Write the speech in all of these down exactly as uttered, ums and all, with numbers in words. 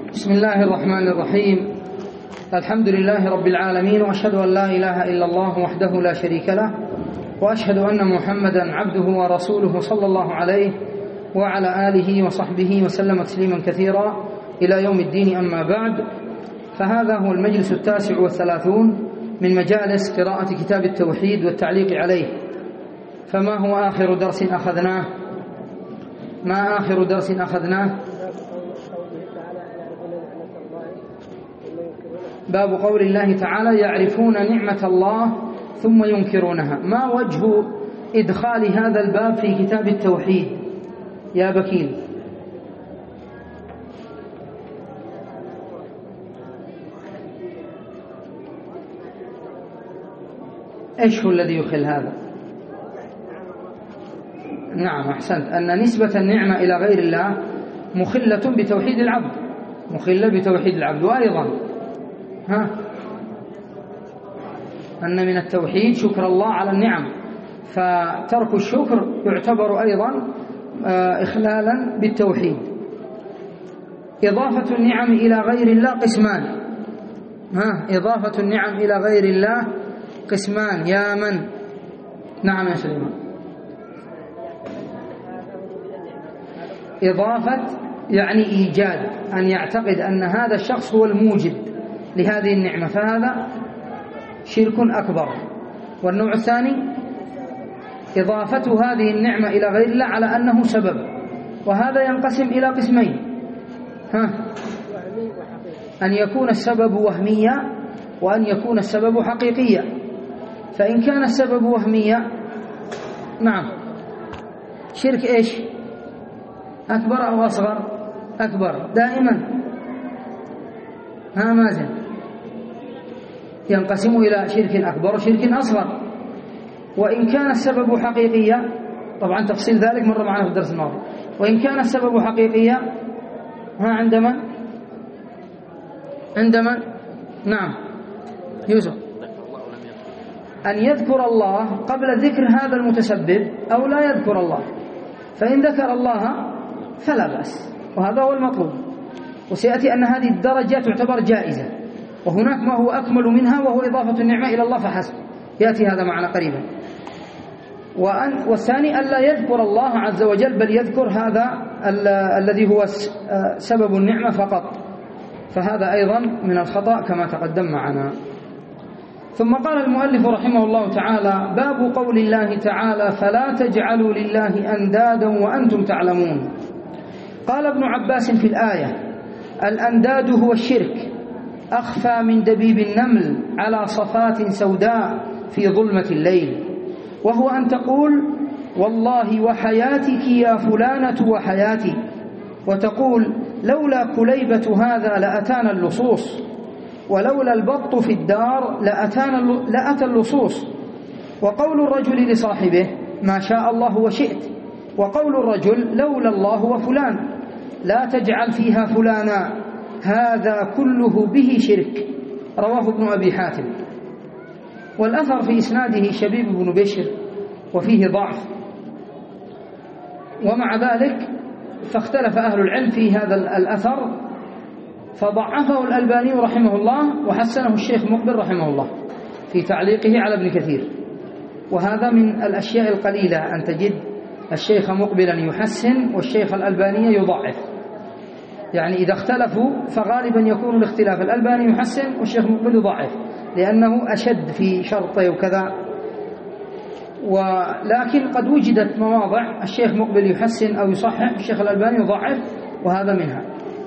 بسم الله الرحمن الرحيم. الحمد لله رب العالمين، وأشهد أن لا إله إلا الله وحده لا شريك له، وأشهد أن محمدا عبده ورسوله صلى الله عليه وعلى آله وصحبه وسلم تسليما كثيرا إلى يوم الدين. أما بعد، فهذا هو المجلس التاسع والثلاثون من مجالس قراءة كتاب التوحيد والتعليق عليه. فما هو آخر درس أخذناه؟ ما آخر درس أخذناه؟ باب قول الله تعالى: يعرفون نعمة الله ثم ينكرونها. ما وجه إدخال هذا الباب في كتاب التوحيد يا بكيل؟ إيش هو الذي يخل هذا؟ نعم، أحسنت، أن نسبة النعمة إلى غير الله مخلة بتوحيد العبد، مخلة بتوحيد العبد. وأيضا ها أن من التوحيد شكر الله على النعم، فترك الشكر يعتبر أيضا إخلالا بالتوحيد. إضافة النعم إلى غير الله قسمان. ها إضافة النعم إلى غير الله قسمان يا من؟ نعم يا سليمان. إضافة يعني إيجاد، أن يعتقد أن هذا الشخص هو الموجد لهذه النعمة، فهذا شرك أكبر. والنوع الثاني إضافة هذه النعمة إلى غير الله على أنه سبب، وهذا ينقسم إلى قسمين. ها أن يكون السبب وهميا، وأن يكون السبب حقيقيا. فإن كان السبب وهميا، نعم، شرك إيش؟ أكبر أو أصغر؟ أكبر دائما. ها مازن، ينقسم إلى شرك أكبر وشرك أصغر. وإن كان السبب حقيقيا، طبعا تفصيل ذلك مر معنا في الدرس الماضي. وإن كان السبب حقيقيا، ها عندما عندما نعم يوسف، أن يذكر الله قبل ذكر هذا المتسبب أو لا يذكر الله. فإن ذكر الله فلا بأس، وهذا هو المطلوب. وسيأتي أن هذه الدرجة تعتبر جائزة، وهناك ما هو أكمل منها وهو إضافة النعمة إلى الله فحسب، يأتي هذا معنا قريبا. وأن والثاني ألا يذكر الله عز وجل، بل يذكر هذا الذي هو سبب النعمة فقط، فهذا أيضا من الخطأ كما تقدم معنا. ثم قال المؤلف رحمه الله تعالى: باب قول الله تعالى: فلا تجعلوا لله أندادا وأنتم تعلمون. قال ابن عباس في الآية: الأنداد هو الشرك، أخفى من دبيب النمل على صفات سوداء في ظلمة الليل، وهو أن تقول: والله وحياتك يا فلانة وحياتي، وتقول: لولا كليبة هذا لأتانا اللصوص، ولولا البط في الدار لأتانا لأتى اللصوص. وقول الرجل لصاحبه: ما شاء الله وشئت، وقول الرجل: لولا الله وفلان، لا تجعل فيها فلانا، هذا كله به شرك. رواه ابن أبي حاتم. والأثر في إسناده شبيب بن بشر، وفيه ضعف، ومع ذلك فاختلف أهل العلم في هذا الأثر، فضعفه الألباني رحمه الله، وحسنه الشيخ مقبل رحمه الله في تعليقه على ابن كثير. وهذا من الأشياء القليلة أن تجد الشيخ مقبلا يحسن والشيخ الألباني يضعف، يعني إذا اختلفوا فغالبا يكون الاختلاف الألباني يحسن والشيخ مقبل يضعف، لأنه أشد في شرطه وكذا. ولكن قد وجدت مواضع الشيخ مقبل يحسن أو يصحح، الشيخ الألباني يضعف، وهذا منها.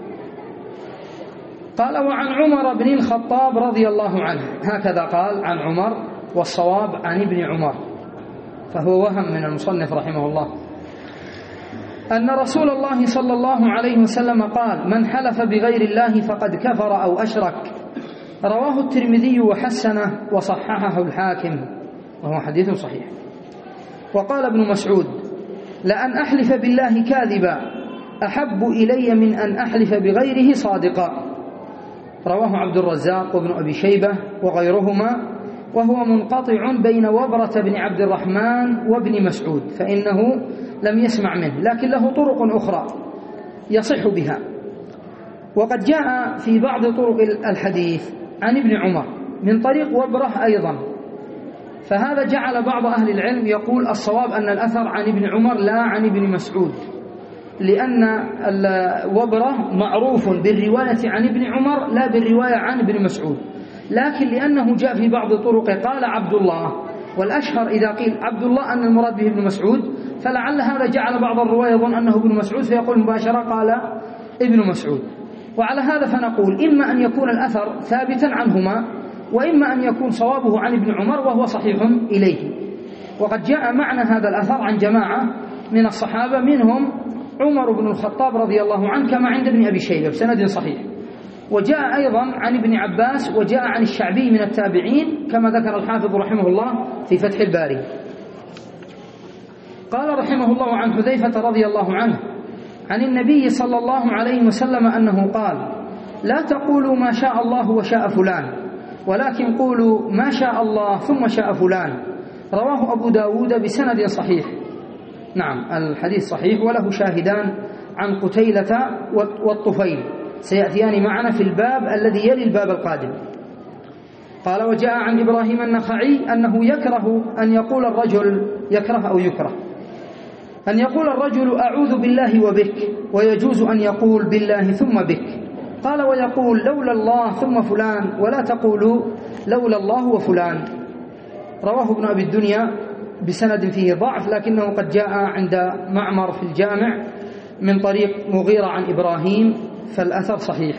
قال: وعن عمر بن الخطاب رضي الله عنه، هكذا قال عن عمر، والصواب عن ابن عمر، فهو وهم من المصنف رحمه الله، أن رسول الله صلى الله عليه وسلم قال: من حلف بغير الله فقد كفر أو أشرك. رواه الترمذي وحسنه وصححه الحاكم، وهو حديث صحيح. وقال ابن مسعود: لأن أحلف بالله كاذبا أحب إلي من أن أحلف بغيره صادقا. رواه عبد الرزاق وابن أبي شيبة وغيرهما، وهو منقطع بين وبرة بن عبد الرحمن وابن مسعود، فإنه لم يسمع منه، لكن له طرق أخرى يصح بها. وقد جاء في بعض طرق الحديث عن ابن عمر من طريق وبره أيضا، فهذا جعل بعض أهل العلم يقول الصواب أن الأثر عن ابن عمر لا عن ابن مسعود، لأن وبره معروف بالرواية عن ابن عمر لا بالرواية عن ابن مسعود، لكن لأنه جاء في بعض طرقه قال عبد الله، والأشهر إذا قيل عبد الله أن المراد به ابن مسعود، فلعل هذا جعل بعض الرواة يظن أنه ابن مسعود فيقول مباشرة قال ابن مسعود. وعلى هذا فنقول إما أن يكون الأثر ثابتا عنهما، وإما أن يكون صوابه عن ابن عمر وهو صحيح إليه. وقد جاء معنى هذا الأثر عن جماعة من الصحابة منهم عمر بن الخطاب رضي الله عنه كما عند ابن أبي شيبة بسند صحيح، وجاء أيضا عن ابن عباس، وجاء عن الشعبي من التابعين كما ذكر الحافظ رحمه الله في فتح الباري. قال رحمه الله عن حذيفة رضي الله عنه عن النبي صلى الله عليه وسلم أنه قال: لا تقولوا ما شاء الله وشاء فلان، ولكن قولوا ما شاء الله ثم شاء فلان. رواه أبو داود بسند صحيح. نعم، الحديث صحيح وله شاهدان عن قتيلة والطفيل سيأتيان معنا في الباب الذي يلي الباب القادم. قال: وجاء عن إبراهيم النخعي أنه يكره أن يقول الرجل يكره أو يكره أن يقول الرجل أعوذ بالله وبك، ويجوز أن يقول بالله ثم بك. قال: ويقول لولا الله ثم فلان، ولا تقولوا لولا الله وفلان. رواه ابن أبي الدنيا بسند فيه ضعف، لكنه قد جاء عند معمر في الجامع من طريق مغيرة عن إبراهيم، فالأثر صحيح.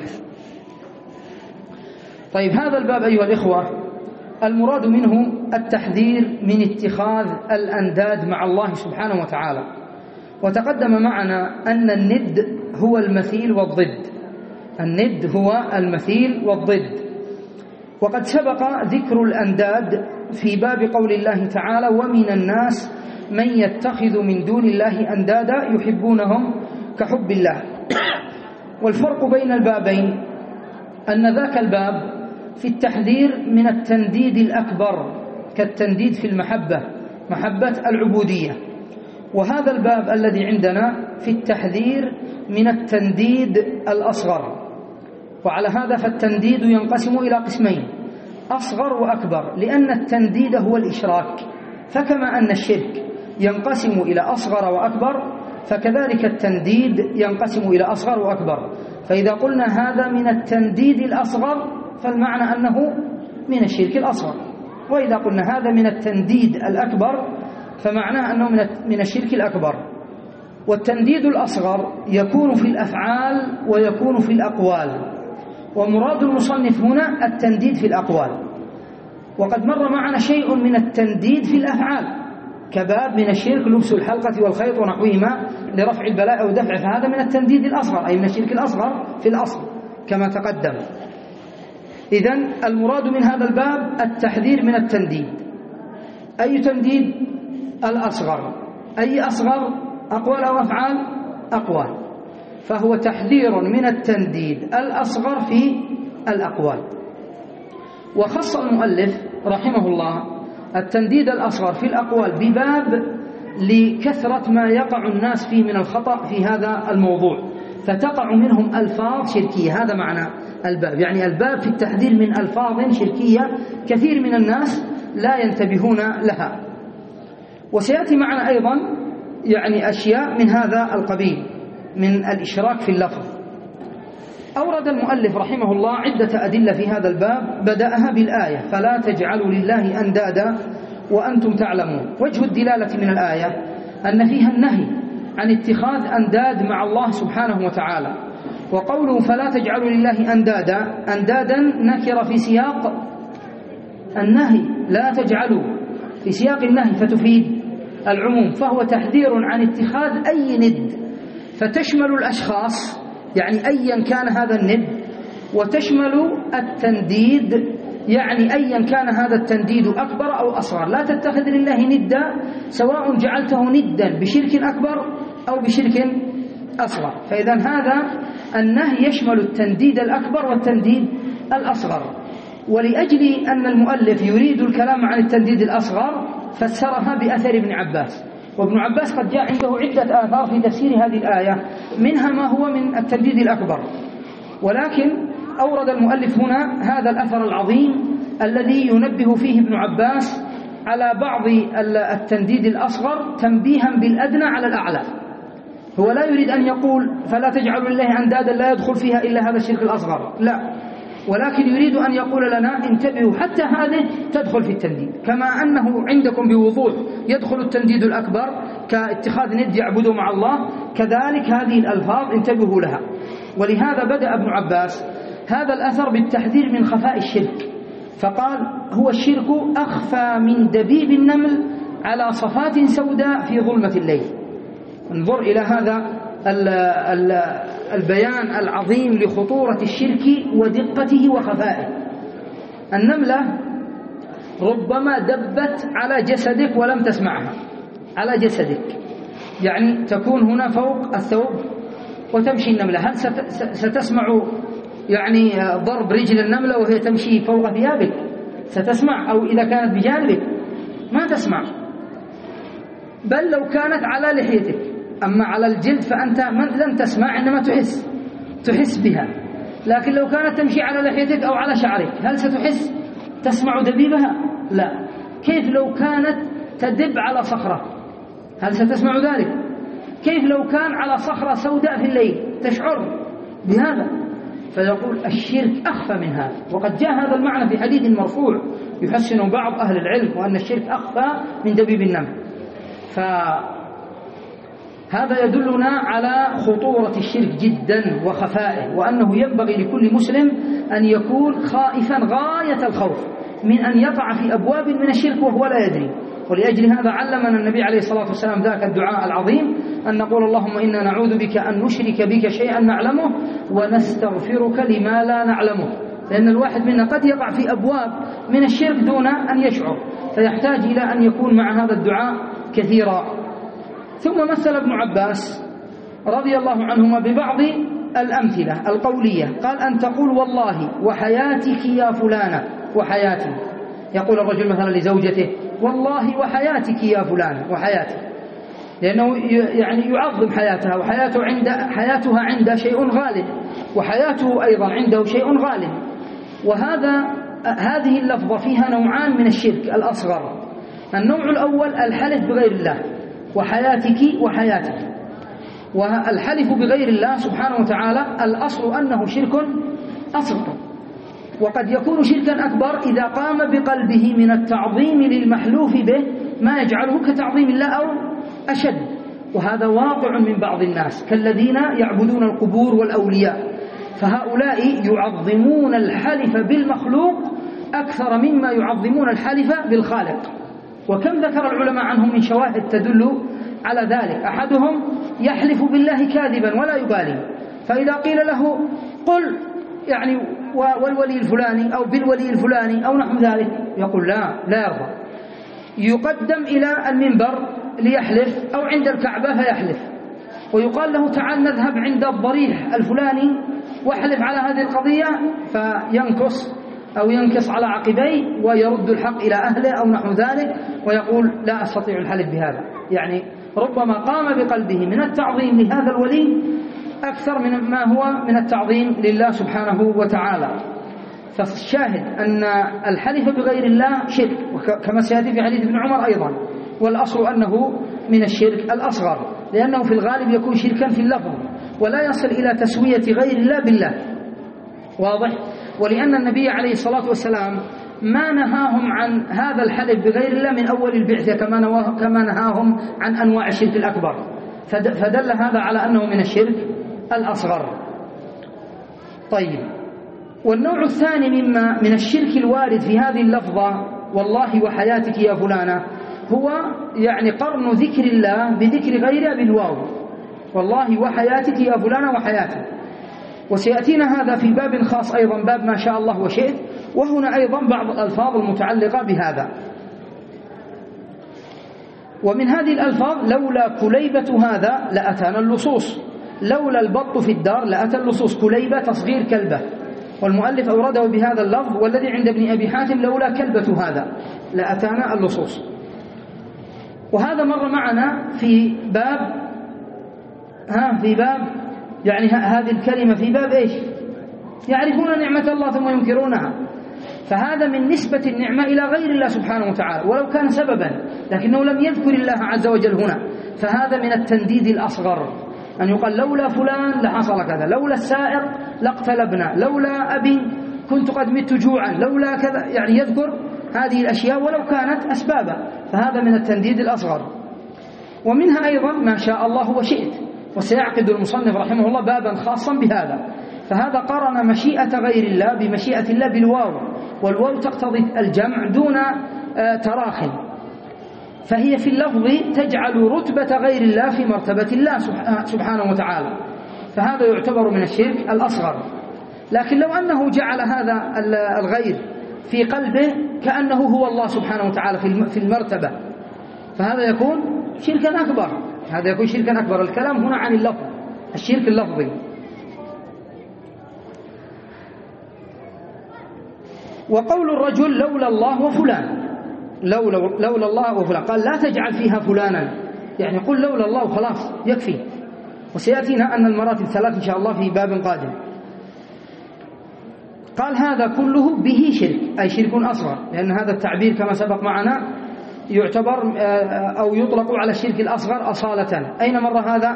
طيب، هذا الباب أيها الإخوة المراد منه التحذير من اتخاذ الأنداد مع الله سبحانه وتعالى. وتقدم معنا أن الند هو المثيل والضد، الند هو المثيل والضد. وقد سبق ذكر الأنداد في باب قول الله تعالى: ومن الناس من يتخذ من دون الله أندادا يحبونهم كحب الله. والفرق بين البابين أن ذاك الباب في التحذير من التنديد الأكبر كالتنديد في المحبة، محبة العبودية، وهذا الباب الذي عندنا في التحذير من التنديد الأصغر. وعلى هذا فالتنديد ينقسم إلى قسمين: أصغر وأكبر، لأن التنديد هو الإشراك، فكما أن الشرك ينقسم إلى أصغر وأكبر، فكذلك التنديد ينقسم إلى أصغر وأكبر. فإذا قلنا هذا من التنديد الأصغر فالمعنى أنه من الشرك الأصغر، وإذا قلنا هذا من التنديد الأكبر فمعناه أنه من الشرك الأكبر. والتنديد الأصغر يكون في الأفعال ويكون في الأقوال، ومراد المصنف هنا التنديد في الأقوال. وقد مر معنا شيء من التنديد في الأفعال كباب من الشرك لبس الحلقة والخيط ونحوهما لرفع البلاء أو دفعه، فهذا من التنديد الأصغر أي من الشرك الأصغر في الأصل كما تقدم. إذن المراد من هذا الباب التحذير من التنديد. أي تنديد؟ الأصغر. أي أصغر؟ أقوال أو أفعال؟ أقوال. فهو تحذير من التنديد الأصغر في الأقوال. وخص المؤلف رحمه الله التنديد الأصغر في الأقوال بباب لكثرة ما يقع الناس فيه من الخطأ في هذا الموضوع، فتقع منهم ألفاظ شركية. هذا معنى الباب، يعني الباب في التحذير من ألفاظ شركية كثير من الناس لا ينتبهون لها. وسيأتي معنا أيضا يعني أشياء من هذا القبيل من الإشراك في اللفظ. أورد المؤلف رحمه الله عدة أدلة في هذا الباب، بدأها بالآية: فلا تجعلوا لله أندادا وأنتم تعلمون. وجه الدلالة من الآية أن فيها النهي عن اتخاذ أنداد مع الله سبحانه وتعالى. وقوله فلا تجعلوا لله أندادا، أندادا نكر في سياق النهي، لا تجعلوا في سياق النهي فتفيد العموم، فهو تحذير عن اتخاذ أي ند، فتشمل الأشخاص يعني أيا كان هذا الند، وتشمل التنديد يعني أيا كان هذا التنديد أكبر أو أصغر. لا تتخذ لله ندا سواء جعلته ندا بشرك أكبر أو بشرك أصغر. فإذا هذا النهي يشمل التنديد الأكبر والتنديد الأصغر. ولأجل أن المؤلف يريد الكلام عن التنديد الأصغر فسرها بأثر ابن عباس، وابن عباس قد جاء عنده عدة آثار في تفسير هذه الآية، منها ما هو من التنديد الأكبر. ولكن أورد المؤلف هنا هذا الأثر العظيم الذي ينبه فيه ابن عباس على بعض التنديد الأصغر تنبيها بالأدنى على الأعلى. هو لا يريد أن يقول فلا تجعلوا لله أندادا لا يدخل فيها إلا هذا الشرك الأصغر، لا، ولكن يريد أن يقول لنا انتبهوا حتى هذه تدخل في التنديد، كما أنه عندكم بوضوح يدخل التنديد الأكبر كاتخاذ ند يعبدوا مع الله، كذلك هذه الألفاظ انتبهوا لها. ولهذا بدأ ابن عباس هذا الأثر بالتحذير من خفاء الشرك، فقال هو الشرك أخفى من دبيب النمل على صفات سوداء في ظلمة الليل. انظر إلى هذا البيان العظيم لخطورة الشرك ودقته وخفائه. النملة ربما دبت على جسدك ولم تسمعها، على جسدك، يعني تكون هنا فوق الثوب وتمشي النملة، هل ستسمع يعني ضرب رجل النملة وهي تمشي فوق ثيابك؟ ستسمع؟ أو إذا كانت بجانبك ما تسمع، بل لو كانت على لحيتك. أما على الجلد فأنت لن تسمع، إنما تحس تحس بها. لكن لو كانت تمشي على لحيتك أو على شعرك هل ستحس تسمع دبيبها؟ لا. كيف لو كانت تدب على صخرة، هل ستسمع ذلك؟ كيف لو كان على صخرة سوداء في الليل تشعر بهذا؟ فيقول الشرك أخفى من هذا. وقد جاء هذا المعنى في حديث مرفوع يحسن بعض أهل العلم، وأن الشرك أخفى من دبيب النمل. فهذا يدلنا على خطورة الشرك جدا وخفائه، وأنه ينبغي لكل مسلم أن يكون خائفا غاية الخوف من أن يقع في أبواب من الشرك وهو لا يدري. ولأجل هذا علمنا النبي عليه الصلاة والسلام ذاك الدعاء العظيم، أن نقول اللهم إنا نعوذ بك أن نشرك بك شيئا نعلمه ونستغفرك لما لا نعلمه. لأن الواحد منا قد يقع في أبواب من الشرك دون أن يشعر، فيحتاج إلى أن يكون مع هذا الدعاء كثيرا. ثم مثل ابن عباس رضي الله عنهما ببعض الأمثلة القولية، قال أن تقول والله وحياتك يا فلانة، وحياتي، يقول الرجل مثلا لزوجته والله وحياتك يا فلانة، وحياتي، لأنه يعني يعظم حياتها، وحياته عند حياتها عنده شيء غالب، وحياته أيضا عنده شيء غالب. وهذا هذه اللفظة فيها نوعان من الشرك الأصغر. النوع الأول الحلف بغير الله، وحياتك وحياتك. والحلف بغير الله سبحانه وتعالى الأصل أنه شرك أصغر، وقد يكون شركا أكبر إذا قام بقلبه من التعظيم للمحلوف به ما يجعله كتعظيم الله أو أشد. وهذا واقع من بعض الناس كالذين يعبدون القبور والأولياء، فهؤلاء يعظمون الحلف بالمخلوق أكثر مما يعظمون الحلف بالخالق. وكم ذكر العلماء عنهم من شواهد تدل على ذلك. أحدهم يحلف بالله كاذبا ولا يبالي، فإذا قيل له قل يعني والولي الفلاني أو بالولي الفلاني أو نحو ذلك يقول لا لا يرضى. يقدم إلى المنبر ليحلف أو عند الكعبة فيحلف، ويقال له تعال نذهب عند الضريح الفلاني واحلف على هذه القضية، فينكص أو ينكص على عقبيه ويرد الحق إلى أهله أو نحو ذلك، ويقول لا أستطيع الحلف بهذا. يعني ربما قام بقلبه من التعظيم لهذا الولي أكثر من ما هو من التعظيم لله سبحانه وتعالى. فالشاهد أن الحلف بغير الله شرك، كما سيأتي في حديث ابن عمر أيضا، والأصل أنه من الشرك الأصغر، لأنه في الغالب يكون شركا في اللفظ ولا يصل إلى تسوية غير الله بالله. واضح؟ ولأن النبي عليه الصلاة والسلام ما نهاهم عن هذا الحلف بغير الله من أول البعثة كما نهاهم عن أنواع الشرك الأكبر، فدل هذا على أنه من الشرك الأصغر. طيب، والنوع الثاني مما من الشرك الوارد في هذه اللفظة والله وحياتك يا فلانة هو يعني قرن ذكر الله بذكر غيره بالواو، والله وحياتك يا فلانة وحياتك. وسيأتينا هذا في باب خاص أيضا، باب ما شاء الله وشئت، وهنا أيضا بعض الألفاظ المتعلقة بهذا. ومن هذه الألفاظ لولا كليبة هذا لأتانا اللصوص، لولا البط في الدار لأتى اللصوص. كليبة تصغير كلبة، والمؤلف أورده بهذا اللفظ، والذي عند ابن أبي حاتم لولا كلبة هذا لأتانا اللصوص. وهذا مر معنا في باب ها في باب يعني هذه الكلمة في باب إيش؟ يعرفون نعمة الله ثم ينكرونها، فهذا من نسبة النعمة إلى غير الله سبحانه وتعالى ولو كان سببا، لكنه لم يذكر الله عز وجل هنا، فهذا من التنديد الأصغر، أن يقال لولا فلان لحصل كذا، لولا السائق لاقتلبنا، لولا أبي كنت قد مت جوعا، لولا كذا، يعني يذكر هذه الأشياء ولو كانت أسبابا، فهذا من التنديد الأصغر. ومنها أيضا ما شاء الله وشئت، وسيعقد المصنف رحمه الله بابا خاصا بهذا، فهذا قرن مشيئة غير الله بمشيئة الله بالواو، والواو تقتضي الجمع دون تراخ، فهي في اللفظ تجعل رتبة غير الله في مرتبة الله سبحانه وتعالى، فهذا يعتبر من الشرك الأصغر. لكن لو أنه جعل هذا الغير في قلبه كأنه هو الله سبحانه وتعالى في المرتبة، فهذا يكون شركا أكبر، هذا يكون شركا أكبر. الكلام هنا عن اللفظ، الشرك اللفظي. وقول الرجل لولا الله وفلان، لولا, لولا الله وفلان، قال لا تجعل فيها فلانا، يعني قل لولا الله وخلاص يكفي. وسيأتينا أن المراتب ثلاث إن شاء الله في باب قادم. قال هذا كله به شرك، أي شرك أصغر، لأن هذا التعبير كما سبق معنا يعتبر أو يطلق على الشرك الأصغر أصالة. أين مر هذا؟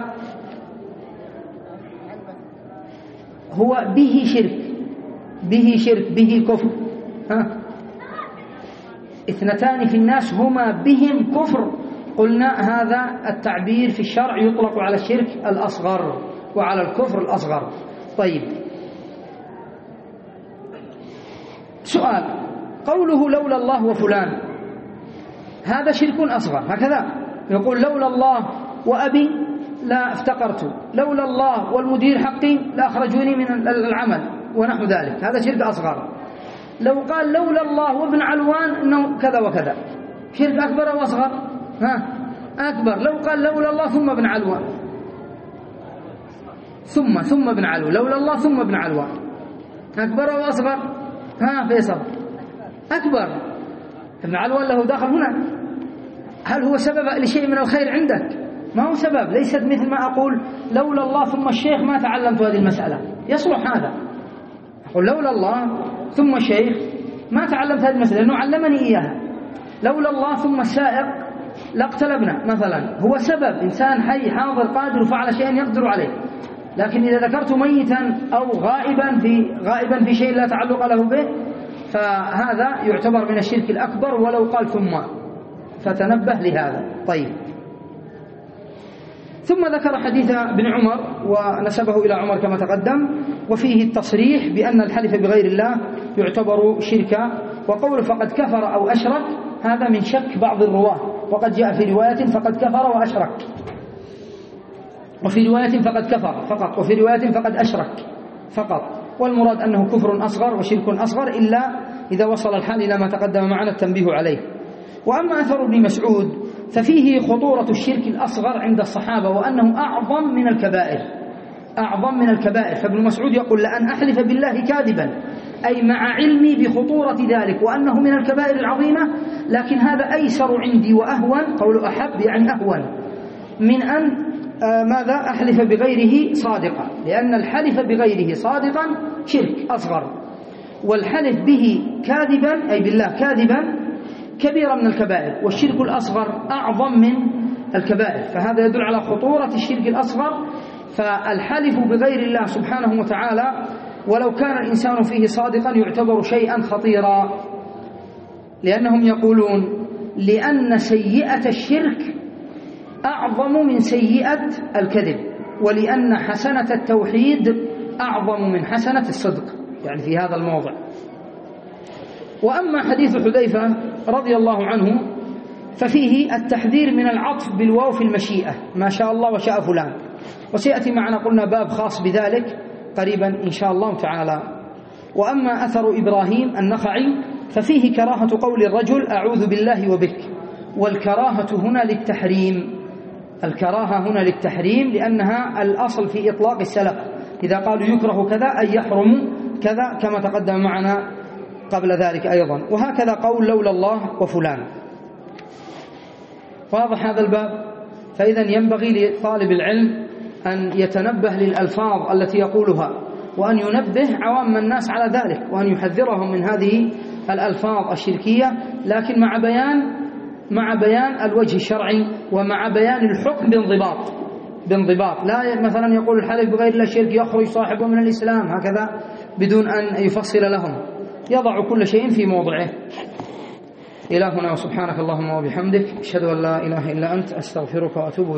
هو به شرك، به شرك، به كفر. ها؟ اثنتان في الناس هما بهم كفر، قلنا هذا التعبير في الشرع يطلق على الشرك الأصغر وعلى الكفر الأصغر. طيب، سؤال، قوله لولا الله وفلان هذا شرك أصغر، هكذا يقول لولا الله وأبي لا افتقرت، لولا الله والمدير حقي لا أخرجوني من العمل ونحو ذلك، هذا شرك أصغر. لو قال لولا الله وابن علوان إنه كذا وكذا، شرك أكبر أو أصغر؟ ها أكبر. لو قال لولا الله ثم ابن علوان، ثم ثم ابن علوان، لولا الله ثم ابن علوان، أكبر أو أصغر؟ ها فيصل، أكبر. ابن علوان له دخل هنا، هل هو سبب لشيء من الخير عندك؟ ما هو سبب، ليست مثل ما أقول لولا الله ثم الشيخ ما تعلمت هذه المسألة، يصلح هذا. أقول لولا الله ثم الشيخ ما تعلمت هذه المسألة لأنه علمني إياها. لولا الله ثم السائق لاقتلبنا مثلا، هو سبب، إنسان حي حاضر قادر وفعل شيئا يقدر عليه، لكن إذا ذكرت ميتا أو غائبا في غائبا في شيء لا تعلق له به فهذا يعتبر من الشرك الأكبر ولو قال ثم، فتنبه لهذا. طيب، ثم ذكر حديث ابن عمر ونسبه إلى عمر كما تقدم، وفيه التصريح بأن الحلف بغير الله يعتبر شركا، وقول فقد كفر أو أشرك هذا من شك بعض الرواه، وقد جاء في رواية فقد كفر وأشرك، وفي رواية فقد كفر فقط، وفي رواية فقد أشرك فقط، والمراد أنه كفر أصغر وشرك أصغر إلا إذا وصل الحال إلى ما تقدم معنا التنبيه عليه. وأما أثر ابن مسعود ففيه خطورة الشرك الأصغر عند الصحابة، وأنه أعظم من الكبائر، أعظم من الكبائر. فابن مسعود يقول لأن أحلف بالله كاذبا، أي مع علمي بخطورة ذلك وأنه من الكبائر العظيمة، لكن هذا أيسر عندي وأهون، قول أحب يعني أهون، من أن آه ماذا أحلف بغيره صادقا، لأن الحلف بغيره صادقا شرك أصغر، والحلف به كاذبا أي بالله كاذبا كبيرة من الكبائر، والشرك الأصغر أعظم من الكبائر، فهذا يدل على خطورة الشرك الأصغر. فالحلف بغير الله سبحانه وتعالى ولو كان الإنسان فيه صادقا يعتبر شيئا خطيرا، لأنهم يقولون لأن سيئة الشرك أعظم من سيئة الكذب، ولأن حسنة التوحيد أعظم من حسنة الصدق، يعني في هذا الموضع. وأما حديث حذيفة رضي الله عنه ففيه التحذير من العطف بالواو في المشيئة، ما شاء الله وشاء فلان، وسيأتي معنا قلنا باب خاص بذلك قريبا إن شاء الله تعالى. وأما أثر إبراهيم النخعي ففيه كراهة قول الرجل أعوذ بالله وبك، والكراهة هنا للتحريم، الكراهة هنا للتحريم، لأنها الأصل في إطلاق السلف، إذا قالوا يكره كذا أي يحرم كذا كما تقدم معنا قبل ذلك أيضا. وهكذا قول لولا الله وفلان. واضح هذا الباب؟ فإذا ينبغي لطالب العلم أن يتنبه للألفاظ التي يقولها، وأن ينبه عوام الناس على ذلك، وأن يحذرهم من هذه الألفاظ الشركية، لكن مع بيان مع بيان الوجه الشرعي، ومع بيان الحكم بانضباط بانضباط لا مثلا يقول الحلف بغير الله شرك يخرج صاحبه من الإسلام هكذا بدون أن يفصل لهم، يضع كل شيء في موضعه. إلهنا وسبحانك اللهم وبحمدك، أشهد أن لا إله إلا أنت، أستغفرك وأتوب إليك.